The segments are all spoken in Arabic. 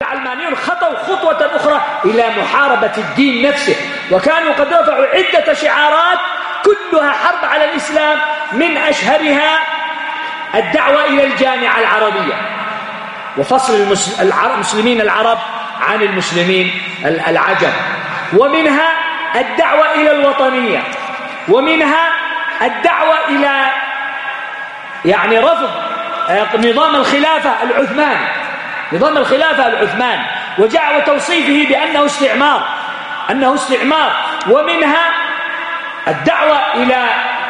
العلمانيون خطوا خطوة أخرى إلى محاربة الدين نفسه، وكانوا قد رفعوا عدة شعارات كلها حرب على الإسلام، من أشهرها الدعوة إلى الجامعة العربية وفصل المسلمين العرب عن المسلمين العجم، ومنها الدعوة إلى الوطنية، ومنها الدعوة إلى رفض نظام الخلافة العثماني وجاء وتوصيفه بأنه استعمار، ومنها الدعوة إلى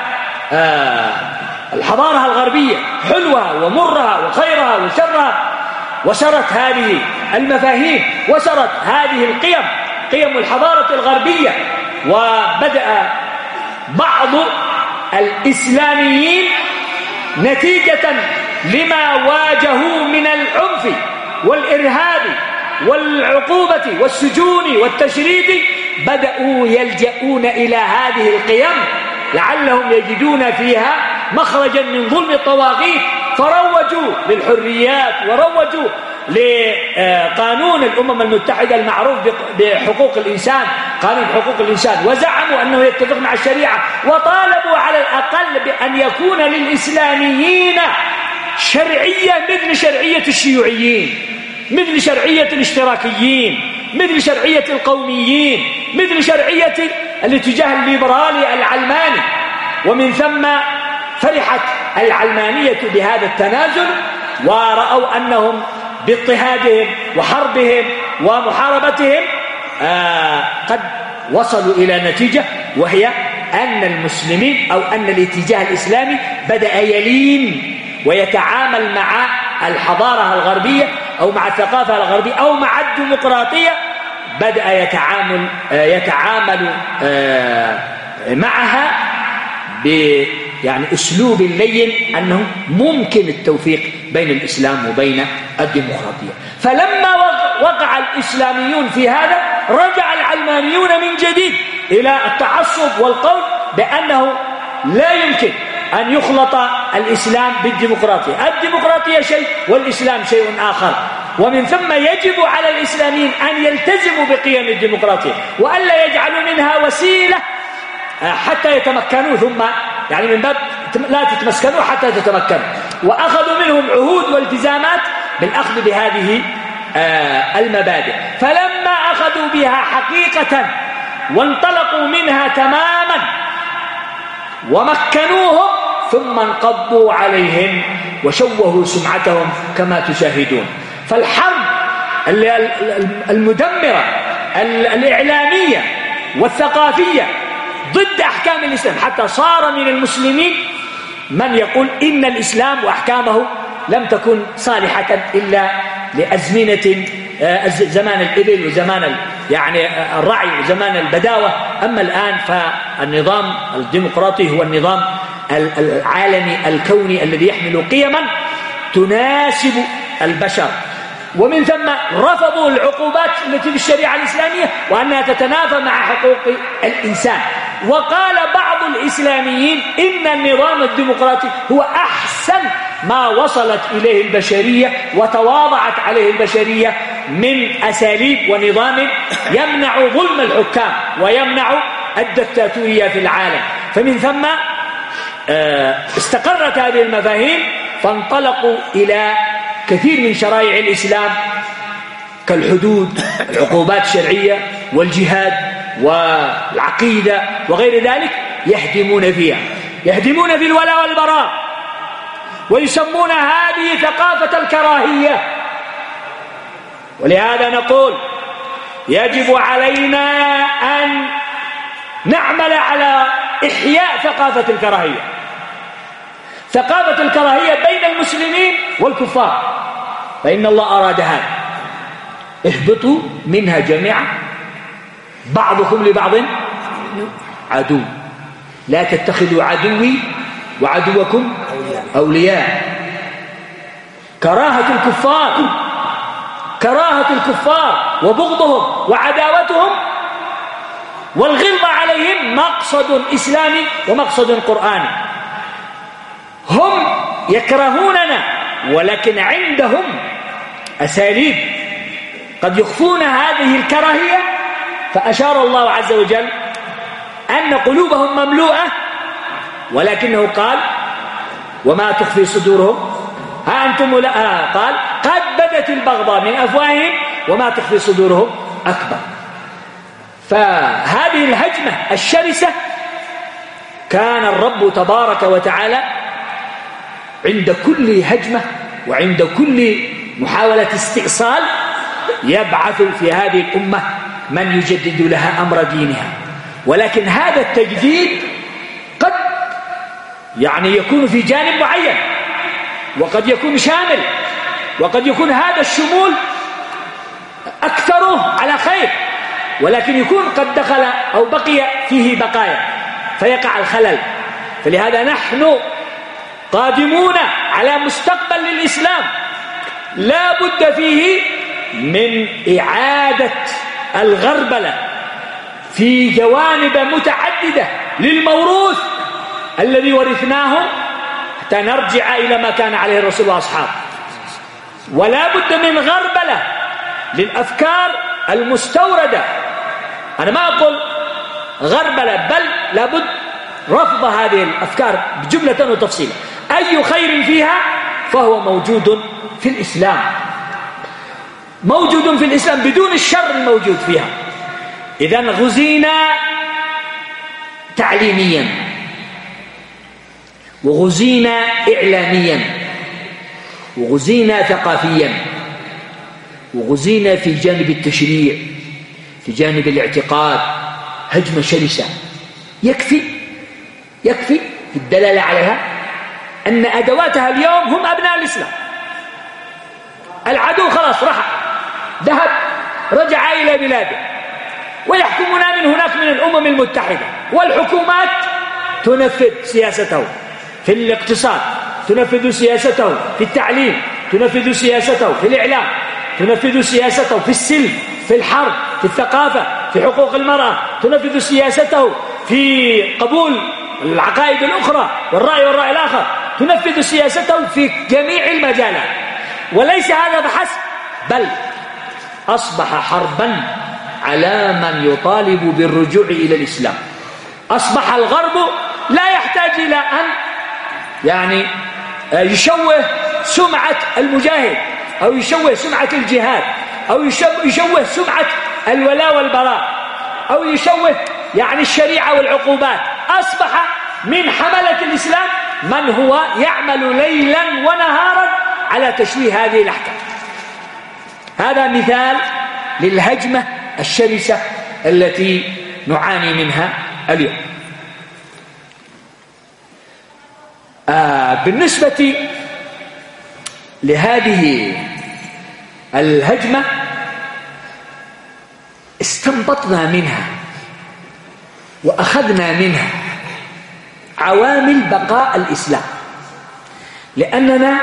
الحضارة الغربية، حلوها ومرها وخيرها وشرها، وسرت هذه المفاهيم وسرت هذه قيم الحضارة الغربية. وبدأ بعض الإسلاميين نتيجة لما واجهوا من العنف والإرهاب والعقوبة والسجون والتشريد، بدأوا يلجؤون إلى هذه القيم لعلهم يجدون فيها مخرجا من ظلم الطواغيت، فروجوا للحريات وروجوا لقانون الأمم المتحدة المعروف بحقوق الإنسان، قانون حقوق الإنسان، وزعموا أنه يتفق مع الشريعة، وطالبوا على الأقل بأن يكون للإسلاميين شرعية مثل شرعية الشيوعيين، مثل شرعية الاشتراكيين، مثل شرعية القوميين، مثل شرعية الاتجاه الليبرالي العلماني. ومن ثم فرحت العلمانية بهذا التنازل، ورأوا أنهم باضطهادهم وحربهم ومحاربتهم قد وصلوا إلى نتيجة، وهي أن المسلمين أو أن الاتجاه الإسلامي بدأ يلين ويتعامل مع الحضارة الغربية أو مع الثقافة الغربية أو مع الديمقراطية، بدأ يتعامل معها أسلوب لين، أنه ممكن التوفيق بين الإسلام وبين الديمقراطية. فلما وقع الإسلاميون في هذا، رجع العلمانيون من جديد إلى التعصب والقول بأنه لا يمكن أن يخلط الإسلام بالديمقراطية، الديمقراطية شيء والإسلام شيء آخر، ومن ثم يجب على الإسلاميين أن يلتزموا بقيم الديمقراطية وألا يجعلوا منها وسيلة حتى يتمكنوا، ثم من باب لا تتمسكنوا حتى تتمكنوا، وأخذوا منهم عهود والتزامات بالأخذ بهذه المبادئ. فلما أخذوا بها حقيقة وانطلقوا منها تماما ومكنوهم، ثم انقضوا عليهم وشوهوا سمعتهم كما تشاهدون. فالحرب المدمرة الإعلامية والثقافية ضد أحكام الإسلام، حتى صار من المسلمين من يقول إن الإسلام وأحكامه لم تكن صالحة إلا لأزمنة زمان الإبل وزمان الرعي وزمان البداوة، أما الآن فالنظام الديمقراطي هو النظام العالمي الكوني الذي يحمل قيما تناسب البشر. ومن ثم رفضوا العقوبات التي في الشريعة الإسلامية وأنها تتنافى مع حقوق الإنسان. وقال بعض الإسلاميين إن النظام الديمقراطي هو أحسن ما وصلت إليه البشرية وتواضعت عليه البشرية من أساليب ونظام يمنع ظلم الحكام ويمنع الدكتاتورية في العالم. فمن ثم استقرت هذه المفاهيم، فانطلقوا إلى كثير من شرائع الإسلام كالحدود، العقوبات الشرعية، والجهاد والعقيدة وغير ذلك، يهدمون في الولاء والبراء، ويسمون هذه ثقافة الكراهية. ولهذا نقول يجب علينا أن نعمل على إحياء ثقافة الكراهية بين المسلمين والكفار، فإن الله أراد هذا. اهبطوا منها جميعا بعضكم لبعض عدو، لا تتخذوا عدوي وعدوكم أولياء. كراهة الكفار وبغضهم وعداوتهم والغلظة عليهم مقصد إسلامي ومقصد قرآني. هم يكرهوننا، ولكن عندهم أساليب قد يخفون هذه الكراهية، فأشار الله عز وجل أن قلوبهم مملوءة، ولكنه قال وما تخفي صدورهم ها أنتم قال قد بدت البغضاء من أفواههم وما تخفي صدورهم أكبر. فهذه الهجمة الشرسة كان الرب تبارك وتعالى عند كل هجمة وعند كل محاولة استئصال يبعث في هذه الأمة من يجدد لها أمر دينها. ولكن هذا التجديد قد يكون في جانب معين، وقد يكون شامل، وقد يكون هذا الشمول أكثره على خير، ولكن يكون قد دخل أو بقي فيه بقايا فيقع الخلل. فلهذا نحن قادمون على مستقبل للإسلام لا بد فيه من إعادة الغربلة في جوانب متعددة للموروث الذي ورثناه حتى نرجع إلى ما كان عليه الرسول وأصحابه. ولا بد من غربلة للأفكار المستوردة. أنا ما أقول غربلة، بل لابد رفض هذه الأفكار بجملة وتفصيلا. أي خير فيها فهو موجود في الإسلام، موجود في الإسلام بدون الشر الموجود فيها. إذن غزينا تعليميا، وغزينا إعلاميا، وغزينا ثقافيا، وغزينا في جانب التشريع، في جانب الاعتقاد. هجمة شرسة يكفي في الدلالة عليها أن أدواتها اليوم هم أبناء الإسلام. العدو خلاص ذهب رجع إلى بلاده، ويحكمنا من هناك من الأمم المتحدة، والحكومات تنفذ سياسته في الاقتصاد، تنفذ سياسته في التعليم، تنفذ سياسته في الإعلام، تنفذ سياسته في السلم، في الحرب، في الثقافة، في حقوق المرأة، تنفذ سياسته في قبول العقائد الأخرى والرأي الآخر، تنفذ سياسته في جميع المجالات. وليس هذا فحسب، بل أصبح حربا على من يطالب بالرجوع إلى الإسلام. أصبح الغرب لا يحتاج إلى أن يشوه سمعة المجاهد، أو يشوه سمعة الجهاد، أو يشوه سمعة الولاء والبراء، أو يشوه الشريعة والعقوبات. أصبح من حملة الإسلام من هو يعمل ليلا ونهارا على تشويه هذه الأحكام. هذا مثال للهجمة الشرسة التي نعاني منها اليوم. بالنسبة لهذه الهجمة استنبطنا منها وأخذنا منها عوامل بقاء الإسلام، لأننا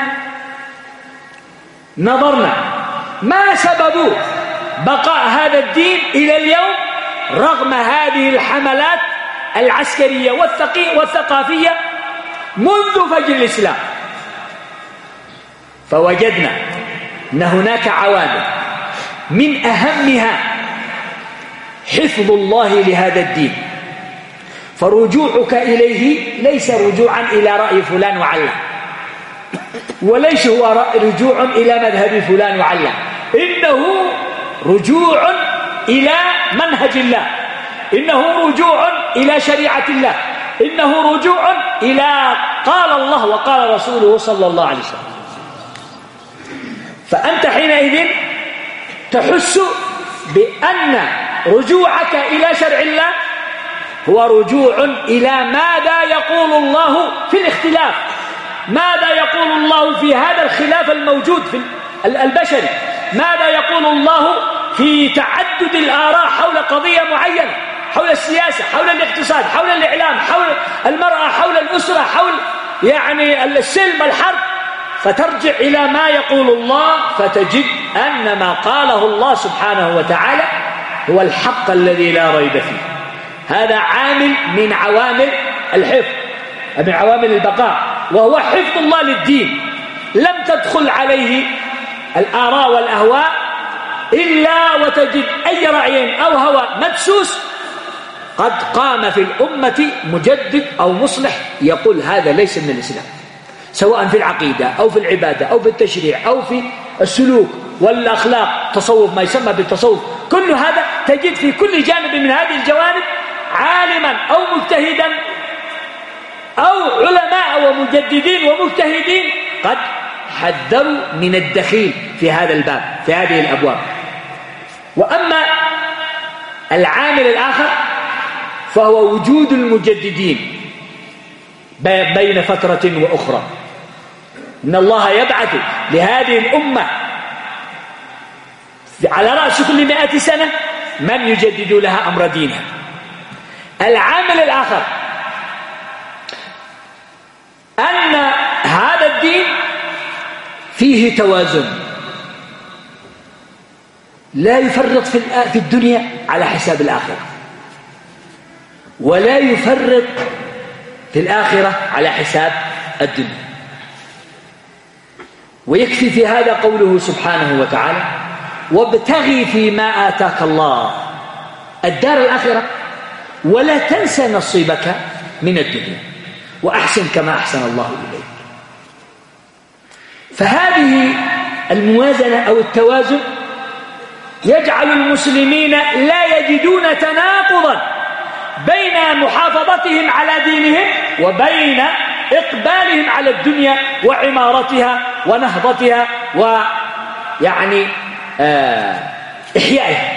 نظرنا ما سبب بقاء هذا الدين إلى اليوم رغم هذه الحملات العسكرية والثقافية منذ فجر الإسلام. فوجدنا أن هناك عوامل من أهمها حفظ الله لهذا الدين، فرجوعك إليه ليس رجوعا إلى رأي فلان وعلان، وليس هو رجوع إلى مذهب فلان وعلان، إنه رجوع إلى منهج الله، إنه رجوع إلى شريعة الله، إنه رجوع إلى قال الله وقال رسوله صلى الله عليه وسلم. فأنت حينئذ تحس بأن رجوعك إلى شرع الله هو رجوع إلى ماذا يقول الله في الاختلاف، ماذا يقول الله في هذا الخلاف الموجود في البشري، ماذا يقول الله في تعدد الآراء حول قضية معينة، حول السياسة، حول الاقتصاد، حول الإعلام، حول المرأة، حول الأسرة، حول السلم، الحرب. فترجع إلى ما يقول الله فتجد أن ما قاله الله سبحانه وتعالى هو الحق الذي لا ريب فيه. هذا عامل من عوامل الحفظ، من عوامل البقاء، وهو حفظ الله للدين. لم تدخل عليه الآراء والأهواء إلا وتجد أي رأي أو هوى مدسوس قد قام في الأمة مجدد أو مصلح يقول هذا ليس من الإسلام، سواء في العقيدة أو في العبادة أو في التشريع أو في السلوك والأخلاق، تصوف ما يسمى بالتصوف، كل هذا تجد في كل جانب من هذه الجوانب عالما أو مجتهدا أو علماء ومجددين ومجتهدين قد حذروا من الدخيل في هذا الباب، في هذه الأبواب. وأما العامل الآخر فهو وجود المجددين بين فترة وأخرى. إن الله يبعث لهذه الأمة على رأس كل 100 سنة من يجدد لها أمر دينها. العامل الآخر أن هذا الدين فيه توازن، لا يفرط في الدنيا على حساب الآخرة، ولا يفرط في الآخرة على حساب الدنيا. ويكفي في هذا قوله سبحانه وتعالى: وابتغي فيما آتاك الله الدار الآخرة ولا تنسى نصيبك من الدنيا وأحسن كما أحسن الله إليك. فهذه الموازنة أو التوازن يجعل المسلمين لا يجدون تناقضا بين محافظتهم على دينهم وبين إقبالهم على الدنيا وعمارتها ونهضتها ويعني إحيائها.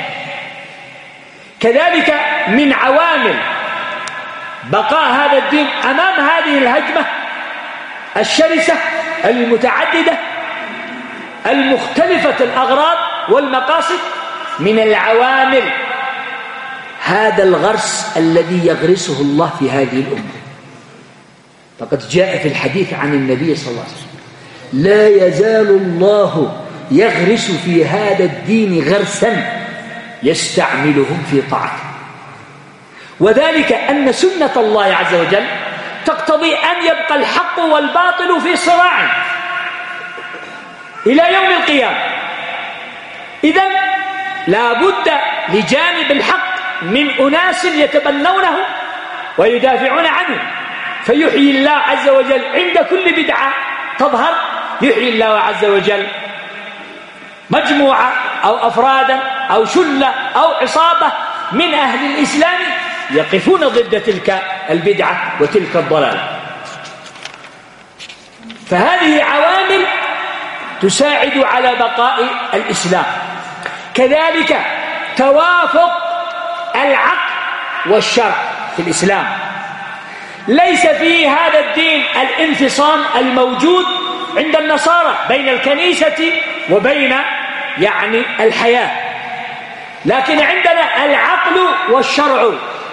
كذلك من عوامل بقاء هذا الدين أمام هذه الهجمة الشرسة المتعددة المختلفة الأغراض والمقاصد، من العوامل هذا الغرس الذي يغرسه الله في هذه الأمة. فقد جاء في الحديث عن النبي صلى الله عليه وسلم: لا يزال الله يغرس في هذا الدين غرسا يستعملهم في طاعته. وذلك أن سنة الله عز وجل تقتضي أن يبقى الحق والباطل في صراع إلى يوم القيامة. إذن لا بد لجانب الحق من أناس يتبنونه ويدافعون عنه، فيحيي الله عز وجل عند كل بدعة تظهر، يحيي الله عز وجل مجموعة أو أفرادا أو شلة أو عصابة من أهل الإسلام يقفون ضد تلك البدعة وتلك الضلالة. فهذه عوامل تساعد على بقاء الإسلام. كذلك توافق العقل والشرع في الإسلام، ليس في هذا الدين الانفصام الموجود عند النصارى بين الكنيسة وبين يعني الحياة، لكن عندنا العقل والشرع،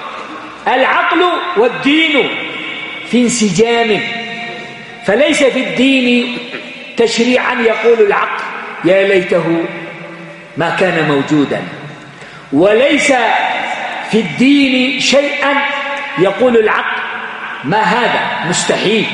العقل والدين في انسجام. فليس في الدين تشريعا يقول العقل يا ليته ما كان موجودا، وليس في الدين شيئا يقول العقل ما هذا مستحيل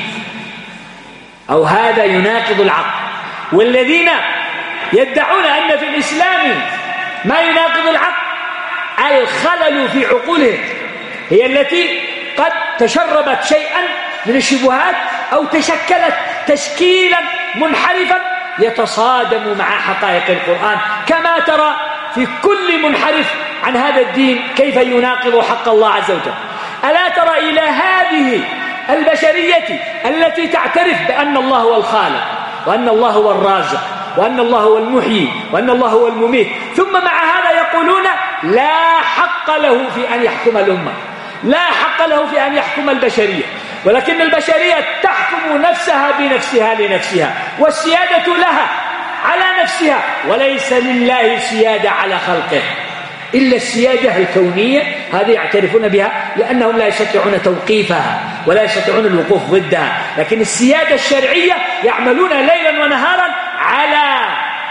أو هذا يناقض العقل. والذين يدعون أن في الإسلام ما يناقض العقل الخلل في عقولهم، هي التي قد تشربت شيئا من الشبهات أو تشكلت تشكيلا منحرفا يتصادم مع حقائق القرآن، كما ترى في كل منحرف عن هذا الدين كيف يناقض حق الله عز وجل. ألا ترى إلى هذه البشرية التي تعترف بأن الله هو الخالق وأن الله هو الرازق وأن الله هو المحيي وأن الله هو المميت، ثم مع هذا يقولون لا حق له في أن يحكم الأمة، لا حق له في أن يحكم البشرية، ولكن البشرية تحكم نفسها بنفسها لنفسها، والسيادة لها على نفسها، وليس لله سيادة على خلقه إلا السيادة الكونية، هذه يعترفون بها لأنهم لا يستطيعون توقيفها ولا يستطيعون الوقوف ضدها. لكن السيادة الشرعية يعملون ليلا ونهارا على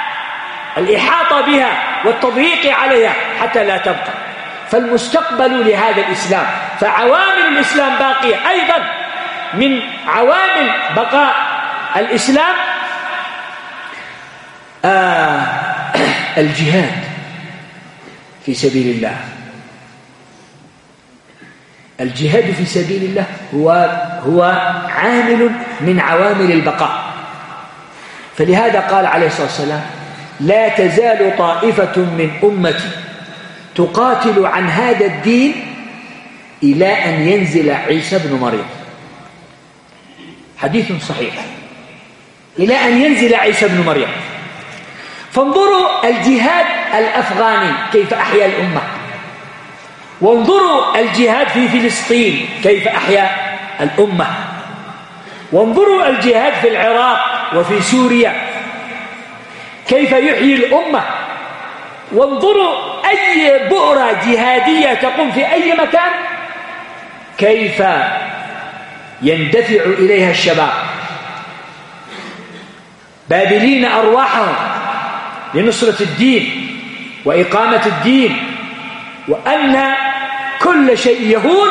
الإحاطة بها والتضييق عليها حتى لا تبقى. فالمستقبل لهذا الإسلام، فعوامل الإسلام باقية. أيضا من عوامل بقاء الإسلام الجهاد. في سبيل الله. الجهاد في سبيل الله هو عامل من عوامل البقاء. فلهذا قال عليه الصلاة والسلام: لا تزال طائفة من أمتي تقاتل عن هذا الدين إلى أن ينزل عيسى بن مريم. حديث صحيح، إلى أن ينزل عيسى بن مريم. فانظروا الجهاد الأفغاني كيف أحيا الأمة، وانظروا الجهاد في فلسطين كيف أحيا الأمة، وانظروا الجهاد في العراق وفي سوريا كيف يحيي الأمة، وانظروا أي بؤرة جهادية تقوم في أي مكان كيف يندفع إليها الشباب باذلين أرواحهم لنصرة الدين وإقامة الدين، وأن كل شيء يهون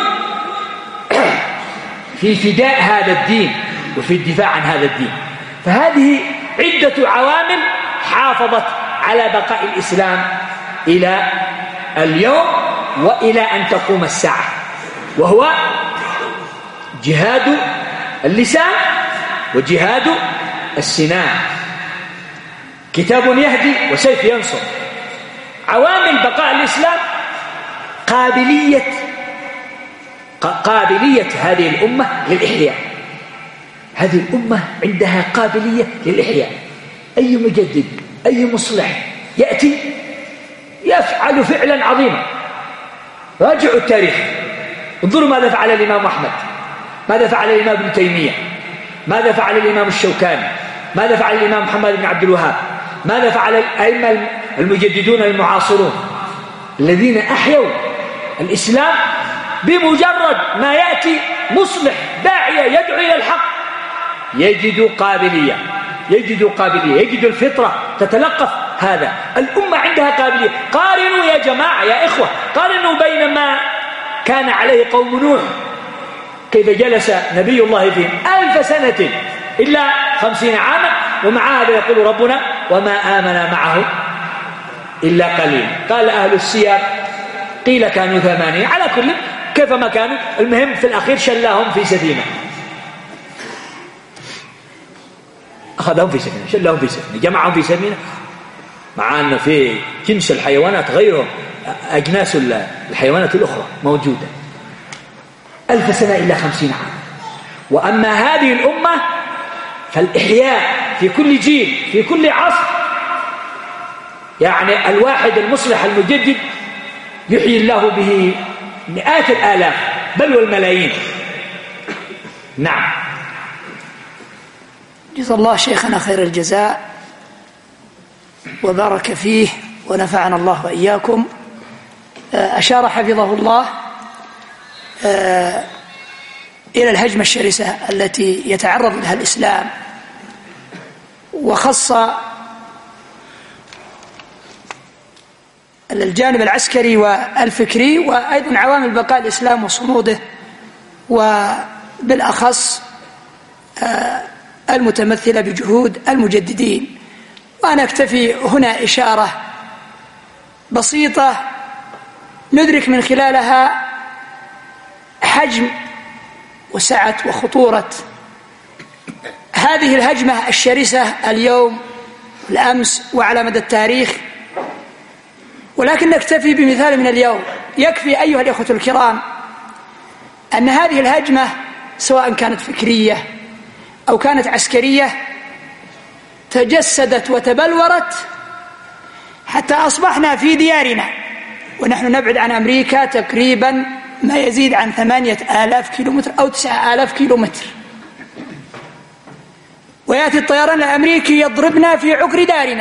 في فداء هذا الدين وفي الدفاع عن هذا الدين. فهذه عدة عوامل حافظت على بقاء الإسلام إلى اليوم وإلى أن تقوم الساعة، وهو جهاد اللسان وجهاد السنان. كتاب يهدي وسيف ينصر. عوامل بقاء الإسلام قابلية هذه الأمة للإحياء. هذه الأمة عندها قابلية للإحياء. أي مجدد أي مصلح يأتي يفعل فعلا عظيما. راجعوا التاريخ، انظروا ماذا فعل الإمام أحمد، ماذا فعل الإمام ابن تيمية، ماذا فعل الإمام الشوكاني، ماذا فعل الإمام محمد بن عبد الوهاب، ماذا فعل الأئمة المجددون المعاصرون الذين أحيوا الإسلام. بمجرد ما يأتي مصلح داعية يدعو إلى الحق يجد قابلية، يجد الفطرة تتلقف هذا. الأمة عندها قابلية. قارنوا يا جماعة يا إخوة، قارنوا بين ما كان عليه قوم نوح كيف جلس نبي الله فيهم 1000 سنة إلا 50 عاما، ومع هذا يقول ربنا: وما آمن معه إلا قليل. قال أهل السير قيل كانوا 8. على كل كيفما كانوا، المهم في الأخير شلاهم في سفينة، أخذهم في سفينة، شلاهم في سفينة، جمعهم في سفينة، مع أن في جنس الحيوانات غيرهم، أجناس الحيوانات الأخرى موجودة. 1000 سنة إلا 50 عام. وأما هذه الأمة فالإحياء في كل جيل في كل عصر، يعني الواحد المصلح المجدد يحيي الله به مئات الآلاف بل والملايين. نعم. جزا الله شيخنا خير الجزاء وبارك فيه ونفعنا الله وإياكم. أشار حفظه الله إلى الهجمة الشرسة التي يتعرض لها الإسلام، وخص الجانب العسكري والفكري، وأيضا عوامل بقاء الإسلام وصموده، وبالأخص المتمثلة بجهود المجددين. وأنا أكتفي هنا إشارة بسيطة ندرك من خلالها حجم وسعة وخطورة هذه الهجمة الشرسة اليوم والأمس وعلى مدى التاريخ. ولكن نكتفي بمثال من اليوم. يكفي أيها الإخوة الكرام أن هذه الهجمة سواء كانت فكرية أو كانت عسكرية تجسدت وتبلورت حتى أصبحنا في ديارنا ونحن نبعد عن أمريكا تقريبا ما يزيد عن 8000 كيلومتر أو 9000 كيلومتر، ويأتي الطيران الأمريكي يضربنا في عقر دارنا.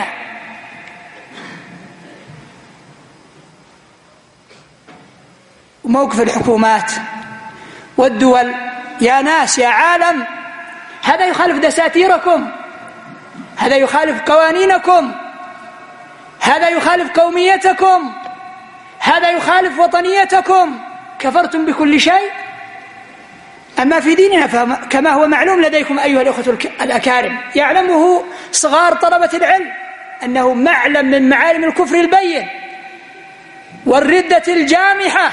وموقف الحكومات والدول يا ناس يا عالم، هذا يخالف دساتيركم، هذا يخالف قوانينكم، هذا يخالف قوميتكم، هذا يخالف وطنيتكم، كفرتم بكل شيء. أما في ديننا كما هو معلوم لديكم أيها الأخوة الأكارم، يعلمه صغار طلبة العلم أنه معلم من معالم الكفر البين، والردة الجامحة.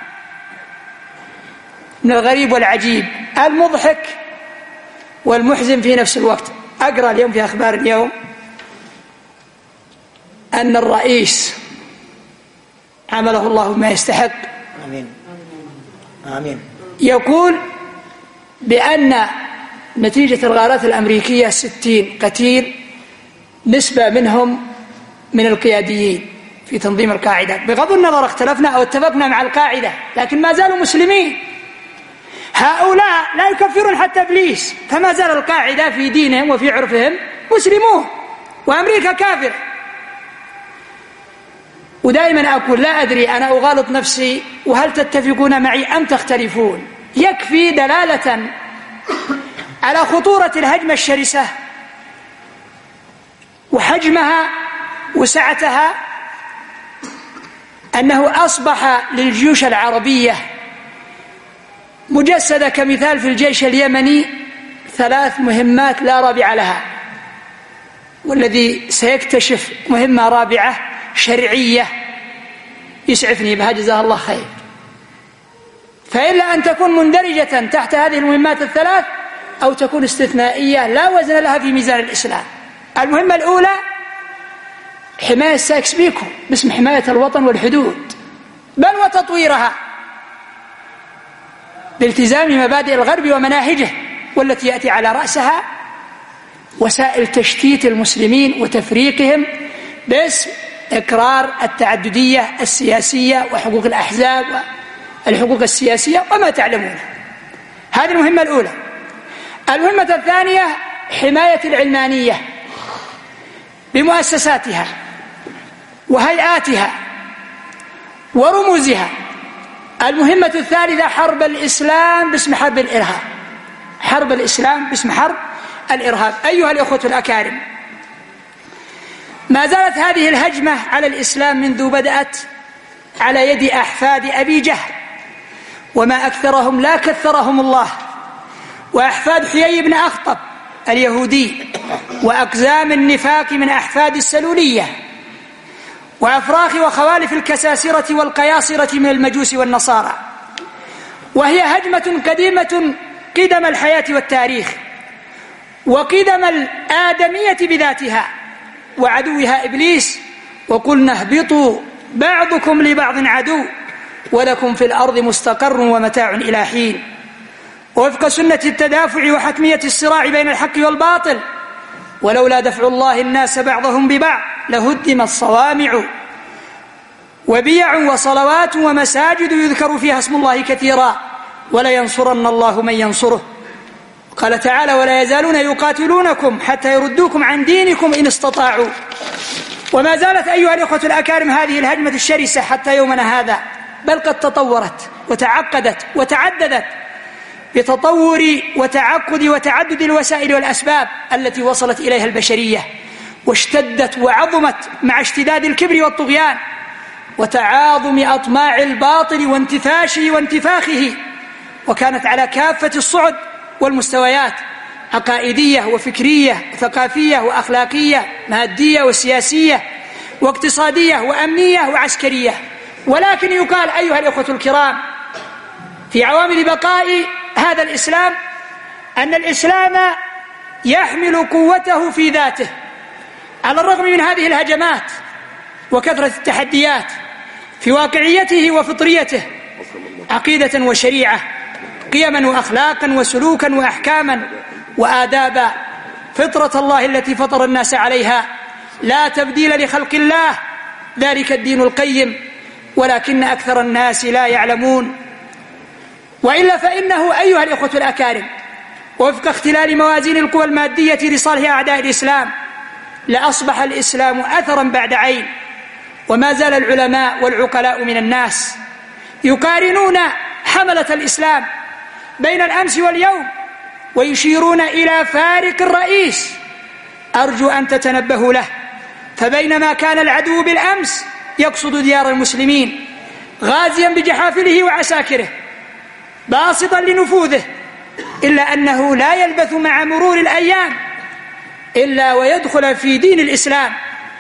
من الغريب والعجيب المضحك والمحزن في نفس الوقت، أقرأ اليوم في أخبار اليوم أن الرئيس عمله الله ما يستحق، آمين آمين، يقول بأن نتيجة الغارات الأمريكية 60 قتيل، نسبة منهم من القياديين في تنظيم القاعدة. بغض النظر اختلفنا أو اتفقنا مع القاعدة، لكن ما زالوا مسلمين. هؤلاء لا يكفرون حتى إبليس، فما زال القاعدة في دينهم وفي عرفهم مسلمون، وأمريكا كافرة. ودائما أقول لا أدري أنا أغالط نفسي وهل تتفقون معي أم تختلفون. يكفي دلالة على خطورة الهجمة الشرسة وحجمها وسعتها أنه أصبح للجيوش العربية مجسدة كمثال في الجيش اليمني 3 مهمات لا رابع لها، والذي سيكتشف مهمة رابعة شرعية يسعفني بها جزاه الله خير. فإلا أن تكون مندرجة تحت هذه المهمات ال3 أو تكون استثنائية لا وزن لها في ميزان الإسلام. المهمة الأولى حماية سايكس بيكو باسم حماية الوطن والحدود، بل وتطويرها بالتزام مبادئ الغرب ومناهجه، والتي يأتي على رأسها وسائل تشتيت المسلمين وتفريقهم باسم إقرار التعددية السياسية وحقوق الأحزاب والحقوق السياسية وما تعلمون. هذه المهمة الأولى. المهمة الثانية حماية العلمانية بمؤسساتها وهيئاتها ورموزها. المهمة الثالثة حرب الإسلام باسم حرب الإرهاب، حرب الإسلام باسم حرب الإرهاب. أيها الأخوة الأكارم، ما زالت هذه الهجمة على الإسلام منذ بدأت على يد أحفاد أبي جهل، وما أكثرهم لا كثرهم الله، وأحفاد حيي بن أخطب اليهودي، وأقزام النفاق من أحفاد السلولية، وأفراخ وخوالف الكساسرة والقياصرة من المجوس والنصارى. وهي هجمة قديمة قدم الحياة والتاريخ، وقدم الآدمية بذاتها، وعدوها إبليس. وقلنا اهبطوا بعضكم لبعض عدو ولكم في الأرض مستقر ومتاع إلى حين. ووفق سنة التدافع وحتمية الصراع بين الحق والباطل، ولولا دفع الله الناس بعضهم ببعض لهدمت صوامع وبيع وصلوات ومساجد يذكر فيها اسم الله كثيرا ولينصرن الله من ينصره. قال تعالى ولا يزالون يقاتلونكم حتى يردوكم عن دينكم إن استطاعوا. وما زالت أيها الأخوة الأكارم هذه الهجمة الشرسة حتى يومنا هذا، بل قد تطورت وتعقدت وتعددت بتطور وتعقد وتعدد الوسائل والأسباب التي وصلت إليها البشرية، واشتدت وعظمت مع اشتداد الكبر والطغيان وتعاظم أطماع الباطل وانتفاشه وانتفاخه، وكانت على كافة الصعد والمستويات، عقائدية وفكرية وثقافية وأخلاقية، مادية وسياسية واقتصادية وأمنية وعسكرية. ولكن يقال أيها الأخوة الكرام في عوامل بقاء هذا الإسلام أن الإسلام يحمل قوته في ذاته على الرغم من هذه الهجمات وكثرة التحديات، في واقعيته وفطريته، عقيدة وشريعة، قيما وأخلاقا وسلوكا وأحكاما وآدابا، فطرة الله التي فطر الناس عليها، لا تبديل لخلق الله، ذلك الدين القيم، ولكن أكثر الناس لا يعلمون. وإلا فإنه أيها الإخوة الأكارم وفق اختلال موازين القوى المادية لصالح أعداء الإسلام لأصبح الإسلام أثرا بعد عين. وما زال العلماء والعقلاء من الناس يقارنون حملة الإسلام بين الأمس واليوم ويشيرون إلى فارق الرئيس أرجو أن تتنبهوا له. فبينما كان العدو بالأمس يقصد ديار المسلمين غازيا بجحافله وعساكره باسطا لنفوذه، إلا أنه لا يلبث مع مرور الأيام إلا ويدخل في دين الإسلام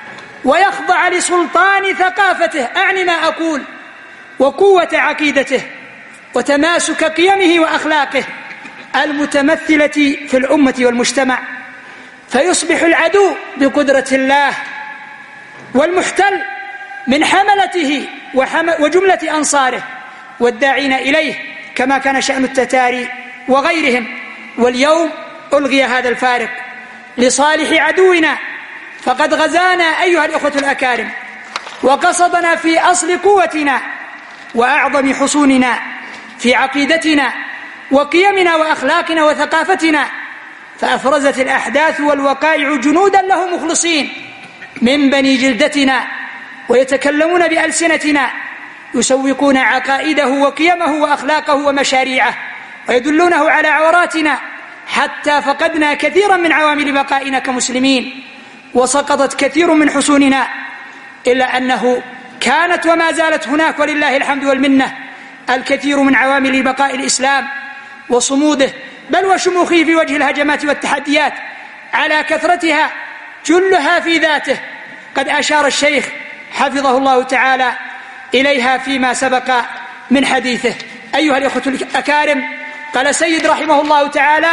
ويخضع لسلطان ثقافته، أعني ما أقول، وقوة عقيدته وتماسك قيمه وأخلاقه المتمثلة في الأمة والمجتمع، فيصبح العدو بقدرة الله والمحتل من حملته وجملة أنصاره والداعين إليه، كما كان شأن التتاري وغيرهم. واليوم ألغي هذا الفارق لصالح عدونا، فقد غزانا أيها الإخوة الأكارم وقصدنا في أصل قوتنا وأعظم حصوننا في عقيدتنا وقيمنا وأخلاقنا وثقافتنا، فأفرزت الأحداث والوقائع جنودا له مخلصين من بني جلدتنا، ويتكلمون بألسنتنا يسوقون عقائده وقيمه وأخلاقه ومشاريعه، ويدلونه على عوراتنا، حتى فقدنا كثيرا من عوامل بقائنا كمسلمين، وسقطت كثير من حصوننا، إلا أنه كانت وما زالت هناك ولله الحمد والمنة الكثير من عوامل بقاء الإسلام وصموده بل وشموخه في وجه الهجمات والتحديات على كثرتها جلها في ذاته، قد أشار الشيخ حفظه الله تعالى إليها فيما سبق من حديثه. أيها الإخوة الأكارم، قال سيد رحمه الله تعالى: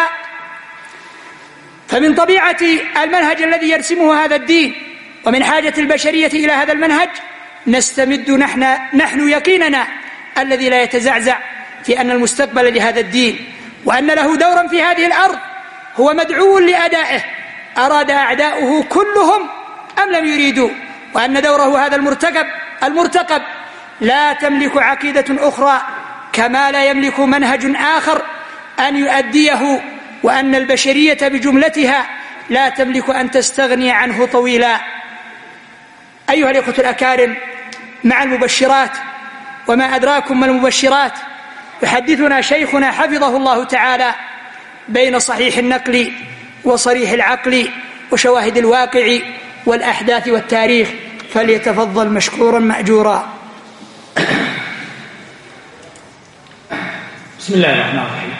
فمن طبيعة المنهج الذي يرسمه هذا الدين ومن حاجة البشرية إلى هذا المنهج نستمد نحن يقيننا الذي لا يتزعزع في أن المستقبل لهذا الدين وأن له دورا في هذه الأرض هو مدعو لأدائه، أراد أعداؤه كلهم أم لم يريدوا، وأن دوره هذا المرتقب لا تملك عقيدة أخرى كما لا يملك منهج آخر أن يؤديه، وأن البشرية بجملتها لا تملك أن تستغني عنه طويلا. أيها الإخوة الأكارم، مع المبشرات وما أدراكم ما المبشرات، يحدثنا شيخنا حفظه الله تعالى بين صحيح النقل وصريح العقل وشواهد الواقع والأحداث والتاريخ، فليتفضل مشكورا مأجورا. بسم الله الرحمن الرحيم.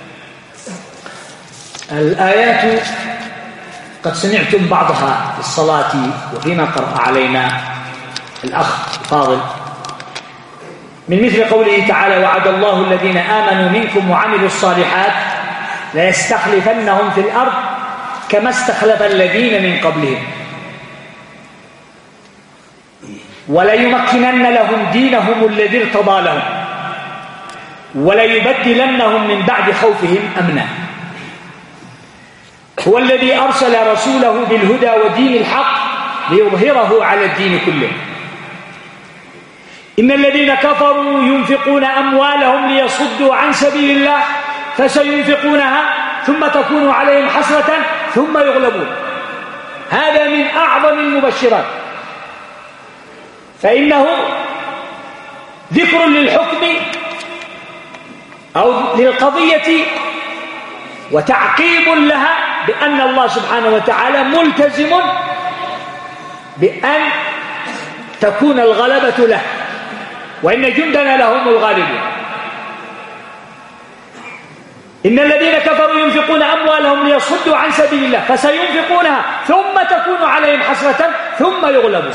الآيات قد سمعتم بعضها في الصلاة وفيما قرأ علينا الأخ فاضل، من مثل قوله تعالى: وعد الله الذين آمنوا منكم وعملوا الصالحات ليستخلفنهم في الأرض كما استخلف الذين من قبلهم وليمكنن لهم دينهم الذي ارتضى لهم وليبدلنهم من بعد خوفهم أمنا. هو الذي أرسل رسوله بالهدى ودين الحق ليظهره على الدين كله. إن الذين كفروا ينفقون أموالهم ليصدوا عن سبيل الله فسينفقونها ثم تكون عليهم حسرة ثم يغلبون. هذا من أعظم المبشرات، فإنه ذكر للحكم أو للقضية وتعقيب لها بأن الله سبحانه وتعالى ملتزم بأن تكون الغلبة له، وإن جندنا لهم الغالبون. إن الذين كفروا ينفقون أموالهم ليصدوا عن سبيل الله فسينفقونها ثم تكون عليهم حسرة ثم يغلبون.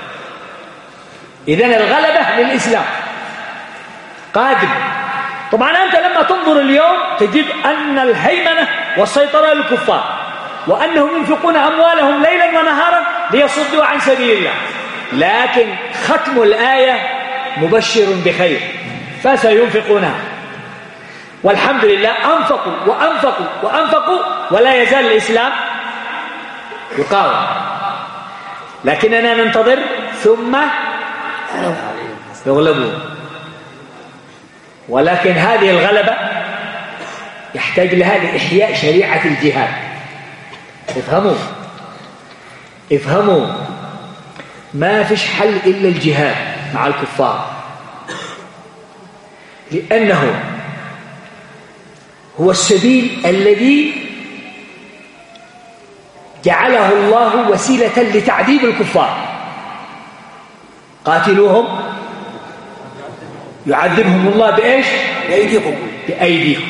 إذن الغلبة للإسلام قادم. طبعا أنت لما تنظر اليوم تجد أن الهيمنة والسيطرة للكفار، وأنهم ينفقون أموالهم ليلا ونهارا ليصدوا عن سبيل الله، لكن ختم الآية مبشر بخير فسينفقونها. والحمد لله أنفقوا وأنفقوا وأنفقوا ولا يزال الإسلام يقاوم، لكننا ننتظر ثم يغلبون. ولكن هذه الغلبة يحتاج لها لإحياء شريعة الجهاد. افهموا ما فيش حل إلا الجهاد مع الكفار، لأنه هو السبيل الذي جعله الله وسيلة لتعذيب الكفار. قاتلوهم يعذبهم الله بإيش؟ بأيديكم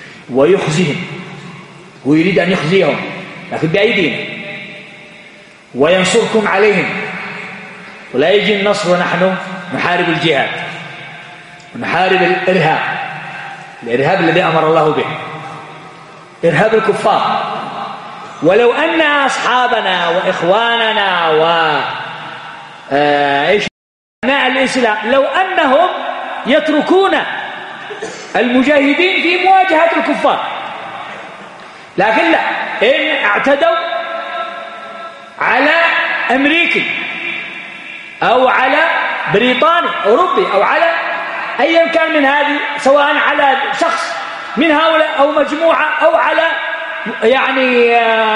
ويخزيهم، ويريد أن يخزيهم لكن بأيدينا. وينصركم عليهم، ولا يجي النصر ونحن نحارب الجهاد ونحارب الإرهاب الذي أمر الله به، إرهاب الكفار. ولو أن أصحابنا وإخواننا أبناء الإسلام لو أنهم يتركون المجاهدين في مواجهة الكفار، لكن لا، إن اعتدوا على أمريكي أو على بريطاني أوروبي أو على أيا كان من هذه، سواء على شخص من هؤلاء أو مجموعة أو على يعني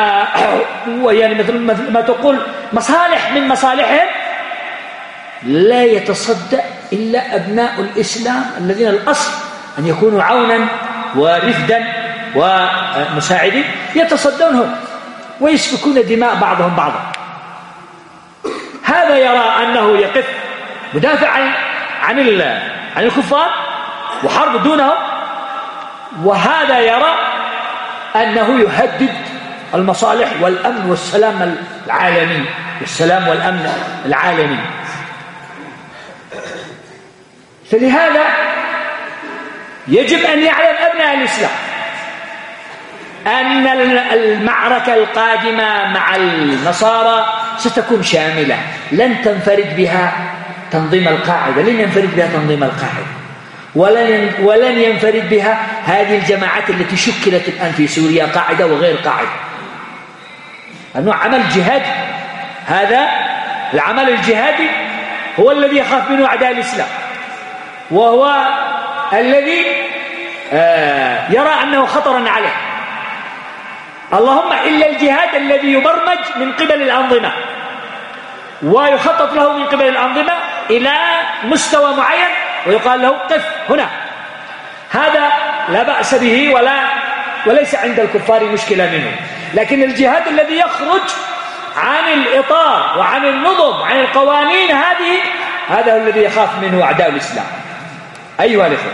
مثل ما تقول مصالح من مصالحهم، لا يتصدى إلا أبناء الإسلام الذين الأصل أن يكونوا عونا ورفدا ومساعدين، يتصدونهم ويسفكون دماء بعضهم بعضا. هذا يرى أنه يقف مدافع عن الكفار وحرب دونهم، وهذا يرى أنه يهدد المصالح والأمن والسلام العالمي، والسلام والأمن العالمي. فلهذا يجب أن يعلم أبناء الإسلام أن المعركة القادمة مع النصارى ستكون شاملة، لن تنفرد بها تنظيم القاعدة، لن ينفرد بها تنظيم القاعدة، ولن ينفرد بها هذه الجماعات التي شكلت الآن في سوريا، قاعدة وغير قاعدة. أنه عمل جهادي، هذا العمل الجهادي هو الذي يخاف منه أعداء الإسلام، وهو الذي يرى أنه خطرا عليه. اللهم إلا الجهاد الذي يبرمج من قبل الأنظمة ويخطط له من قبل الأنظمة إلى مستوى معين ويقال له قف هنا، هذا لا بأس به وليس عند الكفار مشكلة منه. لكن الجهاد الذي يخرج عن الإطار وعن النظم عن القوانين هذا هو الذي يخاف منه أعداء الإسلام. أيها الإخوة،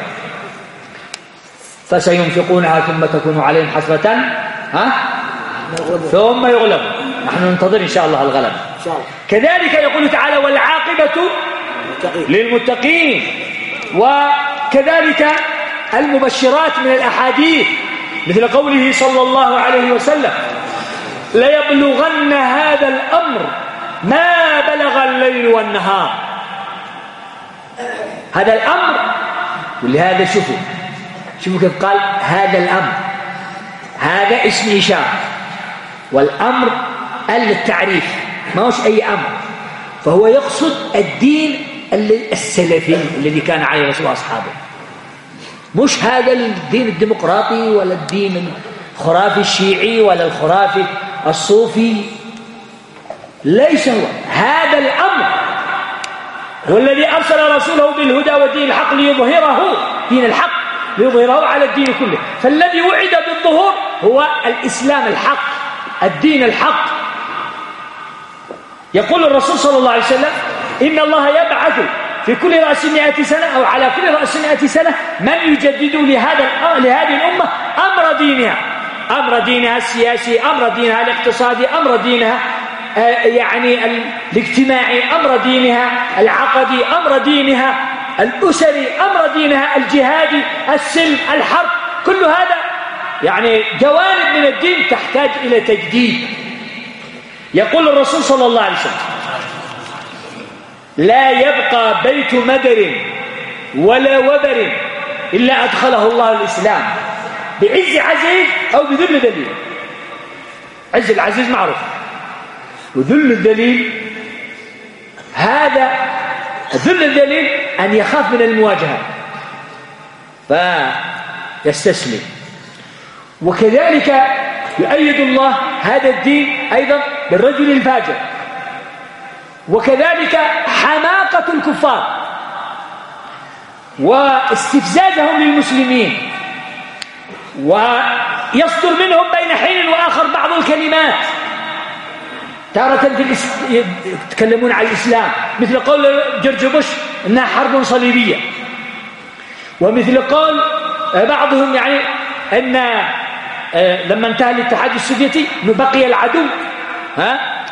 فسينفقونها ثم تكون عليهم حسرة ثم يغلبون. نحن ننتظر إن شاء الله الغلبة. كذلك يقول تعالى والعاقبة للمتقين. وكذلك المبشرات من الأحاديث مثل قوله صلى الله عليه وسلم ليبلغن هذا الأمر ما بلغ الليل والنهار. هذا الأمر، ولهذا شوفوا كيف قال هذا الأمر، هذا اسم إشارة، والأمر للتعريف، ما هوش أي أمر، فهو يقصد الدين السلفي الذي كان عليه رسول أصحابه، مش هذا الدين الديمقراطي ولا الدين الخرافي الشيعي ولا الخرافي الصوفي، ليس هو هذا الأمر. والذي أرسل رسوله بالهدى ودين الحق ليظهره، دين الحق ليظهره على الدين كله. فالذي وعد بالظهور هو الإسلام الحق، الدين الحق. يقول الرسول صلى الله عليه وسلم إن الله يبعث في كل رأس 100 سنة أو على كل رأس 100 سنة من يجدد لهذه الأمة أمر دينها السياسي، أمر دينها الاقتصادي، أمر دينها يعني الاجتماعي، أمر دينها العقدي، أمر دينها الأسري، أمر دينها الجهادي، السلم، الحرب. كل هذا يعني جوانب من الدين تحتاج إلى تجديد. يقول الرسول صلى الله عليه وسلم لا يبقى بيت مدر ولا وبر إلا أدخله الله الإسلام بعز عزيز أو بذل ذليل. عز العزيز معروف، وذل الذليل هذا ذل الذليل أن يخاف من المواجهة فيستسلم. وكذلك يؤيد الله هذا الدين أيضا بالرجل الفاجر، وكذلك حماقة الكفار واستفزازهم للمسلمين، ويصدر منهم بين حين وآخر بعض الكلمات تارة يتكلمون عن الإسلام، مثل قول جورج بوش إنها حرب صليبية، ومثل قول بعضهم يعني أن لما انتهى الاتحاد السوفيتي بقي العدو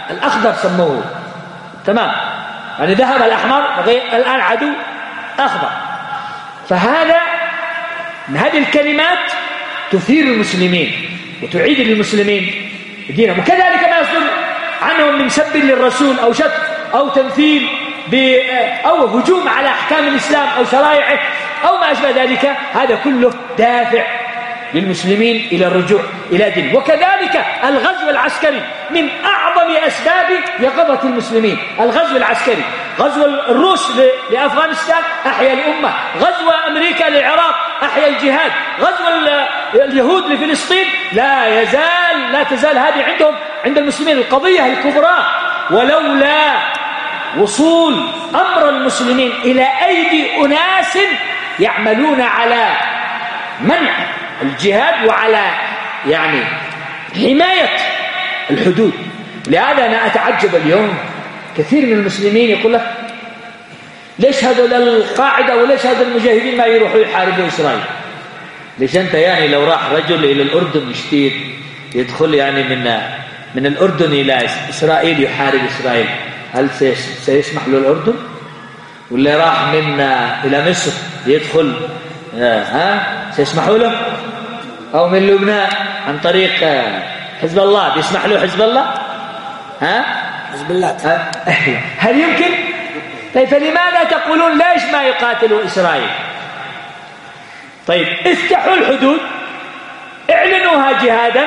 الأخضر سموه، تمام، يعني ذهب الأحمر الآن عدو أخضر. فهذا هذه الكلمات تثير المسلمين وتعيد للمسلمين دينهم. وكذلك ما يصدر عنهم من سب للرسول أو شتم أو تمثيل أو هجوم على أحكام الإسلام أو شرائعه أو ما أشبه ذلك، هذا كله دافع للمسلمين إلى الرجوع إلى دين. وكذلك الغزو العسكري من أعظم أسباب يقظة المسلمين. الغزو العسكري، غزو الروس لأفغانستان أحيا الأمة، غزو أمريكا للعراق أحيا الجهاد، غزو اليهود لفلسطين لا تزال هذه عندهم عند المسلمين القضية الكبرى. ولولا وصول أمر المسلمين إلى أيدي أناس يعملون على منع الجهاد وعلى يعني حماية الحدود. لهذا أنا أتعجب اليوم كثير من المسلمين يقول لك ليش هذول القاعدة وليش هذول المجاهدين ما يروحوا يحاربوا إسرائيل؟ ليش أنت يعني لو راح رجل إلى الأردن يشتي يدخل يعني من الأردن إلى إسرائيل يحارب إسرائيل، هل سيسمح له الأردن؟ واللي راح إلى مصر يدخل سيسمحوا له؟ أو من لبنان عن طريق حزب الله بيسمح له حزب الله؟ حزب الله هل يمكن؟ طيب فلماذا تقولون ليش ما يقاتلوا إسرائيل؟ طيب افتحوا الحدود، اعلنوها جهادا،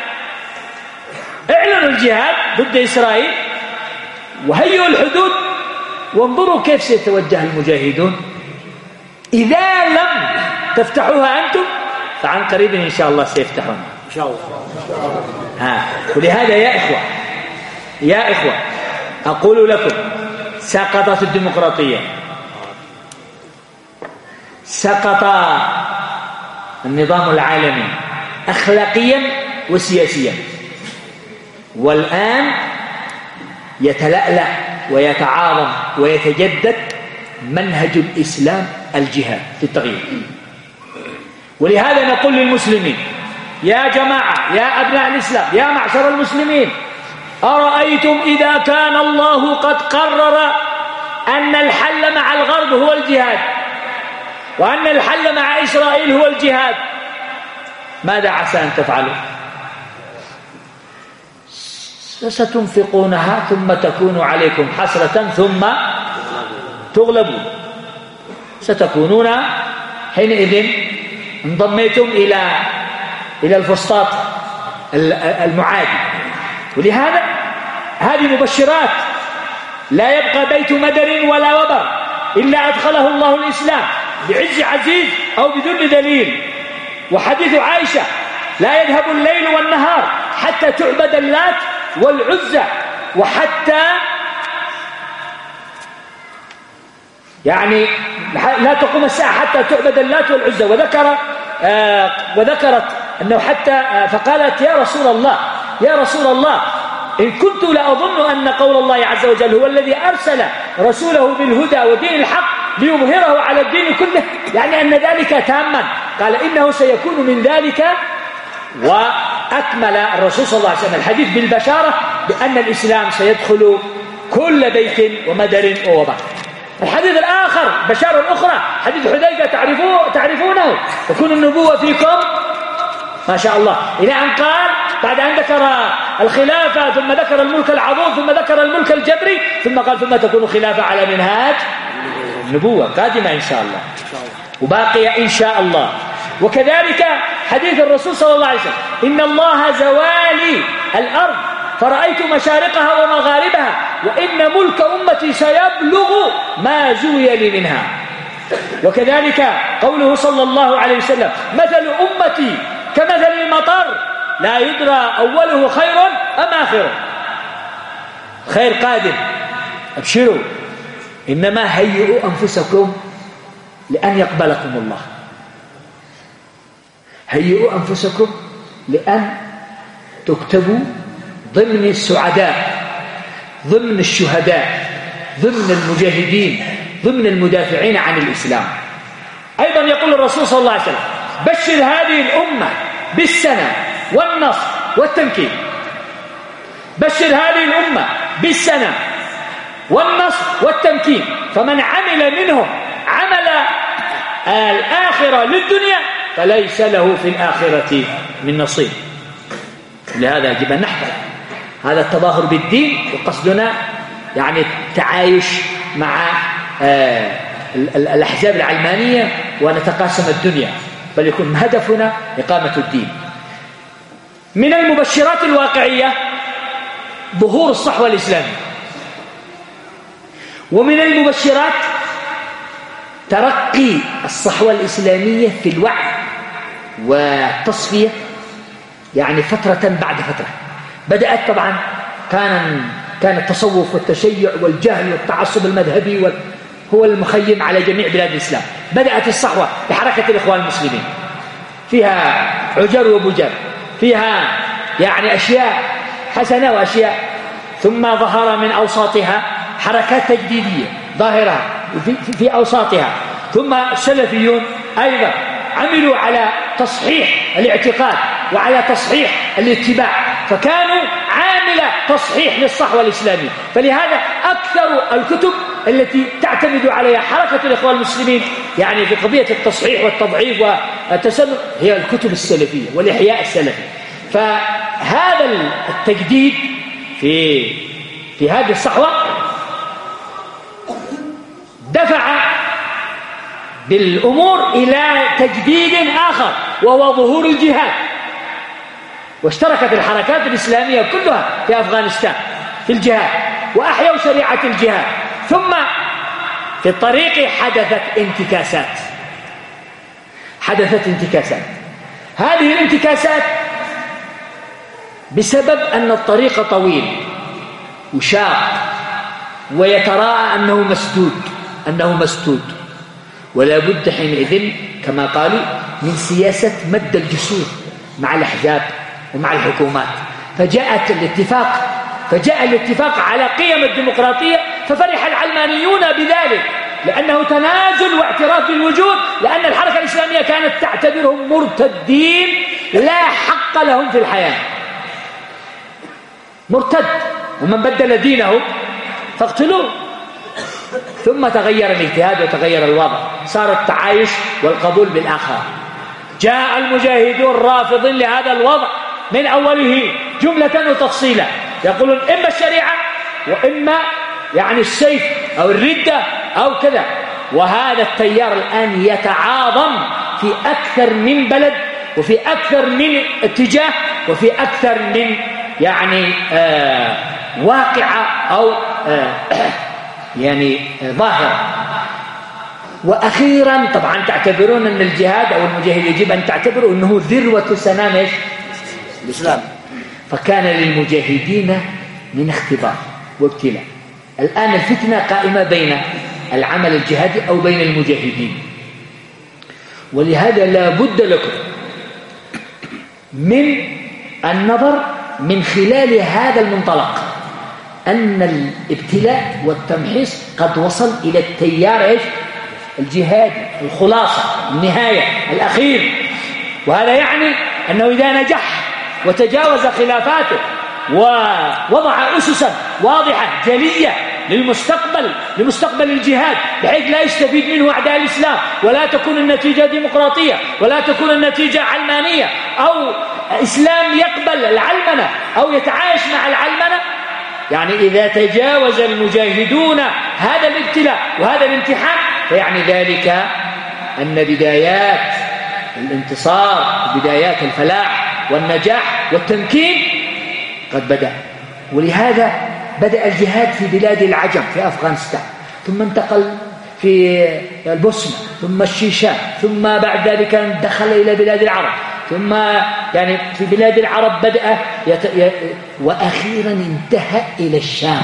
اعلنوا الجهاد ضد إسرائيل وهيئوا الحدود وانظروا كيف سيتوجه المجاهدون. إذا لم تفتحوها أنتم فعن قريب إن شاء الله سيفتحون إن شاء الله. ولهذا يا إخوة أقول لكم سقطت الديمقراطية، سقط النظام العالمي أخلاقيا وسياسيا، والآن يتلألأ ويتعاظم ويتجدد منهج الإسلام الجهاد في التغيير. ولهذا نقول للمسلمين يا جماعة يا أبناء الإسلام يا معشر المسلمين، أرأيتم إذا كان الله قد قرر أن الحل مع الغرب هو الجهاد وأن الحل مع إسرائيل هو الجهاد، ماذا عسى أن تفعلوا؟ ستنفقونها ثم تكون عليكم حسرة ثم تغلبون، ستكونون حينئذ انضميتم إلى الفسطاط المعادي. ولهذا هذه مبشرات، لا يبقى بيت مدر ولا وبر إلا أدخله الله الإسلام بعز عزيز أو بذل دليل. وحديث عائشة لا يذهب الليل والنهار حتى تعبد اللات والعزى وحتى يعني لا تقوم الساعة حتى تعبد اللات والعزى. وذكرت أنه حتى فقالت يا رسول الله إن كنت لأظن أن قول الله عز وجل هو الذي أرسل رسوله بالهدى ودين الحق ليظهره على الدين كله، يعني أن ذلك تاما. قال إنه سيكون من ذلك. وأكمل الرسول صلى الله عليه وسلم الحديث بالبشارة بأن الإسلام سيدخل كل بيت ومدر ووبر. الحديث الآخر بشارة أخرى حديث حذيفة تعرفونه، تكون النبوة فيكم ما شاء الله، إلى أن قال بعد أن ذكر الخلافة ثم ذكر الملك العظيم ثم ذكر الملك الجبري ثم قال ثم تكون خلافة على منهاج النبوة قادمة إن شاء الله وباقية إن شاء الله. وكذلك حديث الرسول صلى الله عليه وسلم إن الله زوالي الأرض فرأيت مشارقها ومغاربها وإن ملك أمتي سيبلغ ما زوي لي منها. وكذلك قوله صلى الله عليه وسلم مثل أمتي كمثل المطر لا يدرى أوله خير أم آخره، خير قادم أبشروا، إنما هيئوا أنفسكم لأن يقبلكم الله، هيئوا أنفسكم لأن تكتبوا ضمن السعداء ضمن الشهداء ضمن المجاهدين ضمن المدافعين عن الإسلام. أيضا يقول الرسول صلى الله عليه وسلم بشر هذه الأمة بالسنة والنصر والتمكين. بشر هذه الأمة بالسنة والنصر والتمكين، فمن عمل منهم عمل الآخرة للدنيا فليس له في الآخرة من نصيب. لهذا يجب أن نحذر هذا التظاهر بالدين، وقصدنا يعني التعايش مع الأحزاب العلمانية ونتقاسم الدنيا، بل يكون هدفنا إقامة الدين. من المبشرات الواقعية ظهور الصحوة الإسلامية، ومن المبشرات ترقي الصحوة الإسلامية في الوعي والتصفية، يعني فترة بعد فترة. بدأت طبعا كان التصوف والتشيع والجهل والتعصب المذهبي هو المخيم على جميع بلاد الإسلام. بدأت الصحوة بحركة الإخوان المسلمين، فيها عجر وبجر، فيها يعني أشياء حسنة وأشياء، ثم ظهر من أوساطها حركات تجديدية ظاهرة في أوساطها، ثم السلفيون أيضا عملوا على تصحيح الاعتقاد وعلى تصحيح الاتباع، فكانوا عاملة تصحيح للصحوة الإسلامية. فلهذا أكثر الكتب التي تعتمد عليها حركة الإخوان المسلمين يعني في قضية التصحيح والتضعيف والتسنن هي الكتب السلفية والإحياء السلفي. فهذا التجديد في هذه الصحوة دفع بالأمور إلى تجديد آخر، وهو ظهور الجهاد. واشتركت الحركات الإسلامية كلها في أفغانستان في الجهاد، وأحيوا شريعة الجهاد. ثم في الطريق حدثت انتكاسات. هذه الانتكاسات بسبب أن الطريق طويل وشاق، ويتراءى أنه مسدود، ولا بد حينئذ كما قالوا من سياسة مد الجسور مع الأحزاب ومع الحكومات. فجاء الاتفاق على قيم الديمقراطية، ففرح العلمانيون بذلك، لأنه تنازل واعتراف بالوجود، لأن الحركة الإسلامية كانت تعتبرهم مرتدين لا حق لهم في الحياة. مرتد، ومن بدل دينه فاقتلوه. ثم تغير الاجتهاد وتغير الوضع، صار التعايش والقبول بالآخر. جاء المجاهدون رافضين لهذا الوضع من أوله جملة وتفصيلا، يقولون إما الشريعة وإما يعني السيف أو الردة أو كذا. وهذا التيار الآن يتعاظم في أكثر من بلد، وفي أكثر من اتجاه، وفي أكثر من يعني واقعة أو يعني ظاهرة. وأخيرا طبعا تعتبرون أن الجهاد أو المجاهد يجب أن تعتبروا أنه ذروة سنام الإسلام، فكان للمجاهدين من اختبار وابتلاء. الآن الفتنة قائمة بين العمل الجهادي أو بين المجاهدين، ولهذا لا بد لكم من النظر من خلال هذا المنطلق، أن الابتلاء والتمحيص قد وصل إلى التيار الجهادي، الخلاصة، النهاية، الأخير. وهذا يعني أنه إذا نجح وتجاوز خلافاته ووضع أسسا واضحة جلية لمستقبل الجهاد، بحيث لا يستفيد منه أعداء الإسلام، ولا تكون النتيجة ديمقراطية، ولا تكون النتيجة علمانية، أو إسلام يقبل العلمنة أو يتعايش مع العلمنة. يعني إذا تجاوز المجاهدون هذا الابتلاء وهذا الامتحان، فيعني ذلك أن بدايات الانتصار، بدايات الفلاح والنجاح والتمكين قد بدأ. ولهذا بدأ الجهاد في بلاد العجم في أفغانستان، ثم انتقل في البوسنة، ثم الشيشان، ثم بعد ذلك دخل إلى بلاد العرب، ثم يعني في بلاد العرب بدأ وأخيرا انتهى إلى الشام.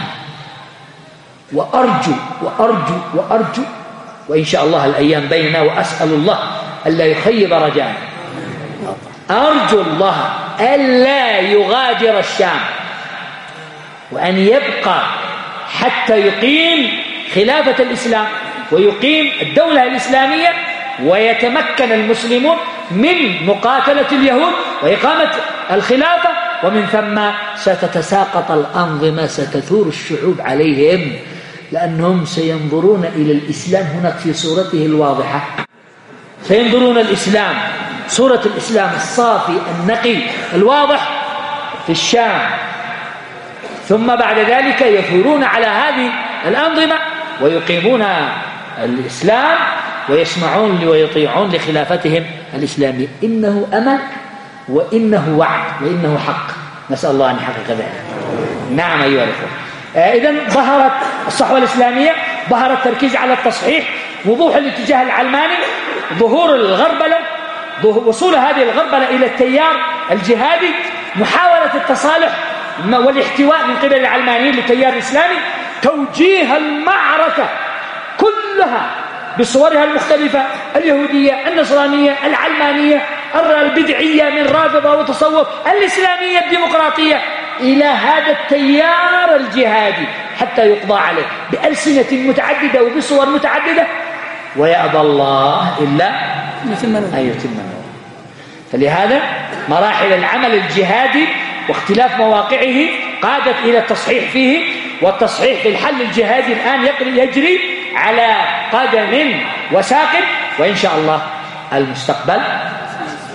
وأرجو وإن شاء الله الأيام بيننا، وأسأل الله ألا يخيب رجاءنا، أرجو الله ألا يغادر الشام، وأن يبقى حتى يقيم خلافة الإسلام ويقيم الدولة الإسلامية، ويتمكن المسلمون من مقاتلة اليهود وإقامة الخلافة ومن ثم ستتساقط الأنظمة، ستثور الشعوب عليهم، لأنهم سينظرون إلى الإسلام هناك في صورته الواضحة، سينظرون الإسلام صورة الإسلام الصافي النقي الواضح في الشام، ثم بعد ذلك يثورون على هذه الأنظمة ويقيمون الإسلام ويسمعون ويطيعون لخلافتهم الإسلامية. إنه أمل وإنه وعد وإنه حق، نسأل الله أن يحقق ذلك. نعم أيها الأخوة، إذن ظهرت الصحوة الإسلامية، ظهر التركيز على التصحيح، وضوح الاتجاه العلماني، ظهور الغربلة، وصول هذه الغربلة إلى التيار الجهادي، محاولة التصالح والاحتواء من قبل العلمانيين للتيار الإسلامي، توجيه المعركة كلها بصورها المختلفة، اليهودية، النصرانية، العلمانية، البدعية من رافضة وتصوف، الإسلامية، الديمقراطية، إلى هذا التيار الجهادي حتى يقضى عليه بألسنة متعددة وبصور متعددة، ويأبى الله إلا أن يتم نوره. فلهذا مراحل العمل الجهادي واختلاف مواقعه قادت إلى التصحيح فيه، والتصحيح في الحل الجهادي الآن يجري على قدم وساق، وإن شاء الله المستقبل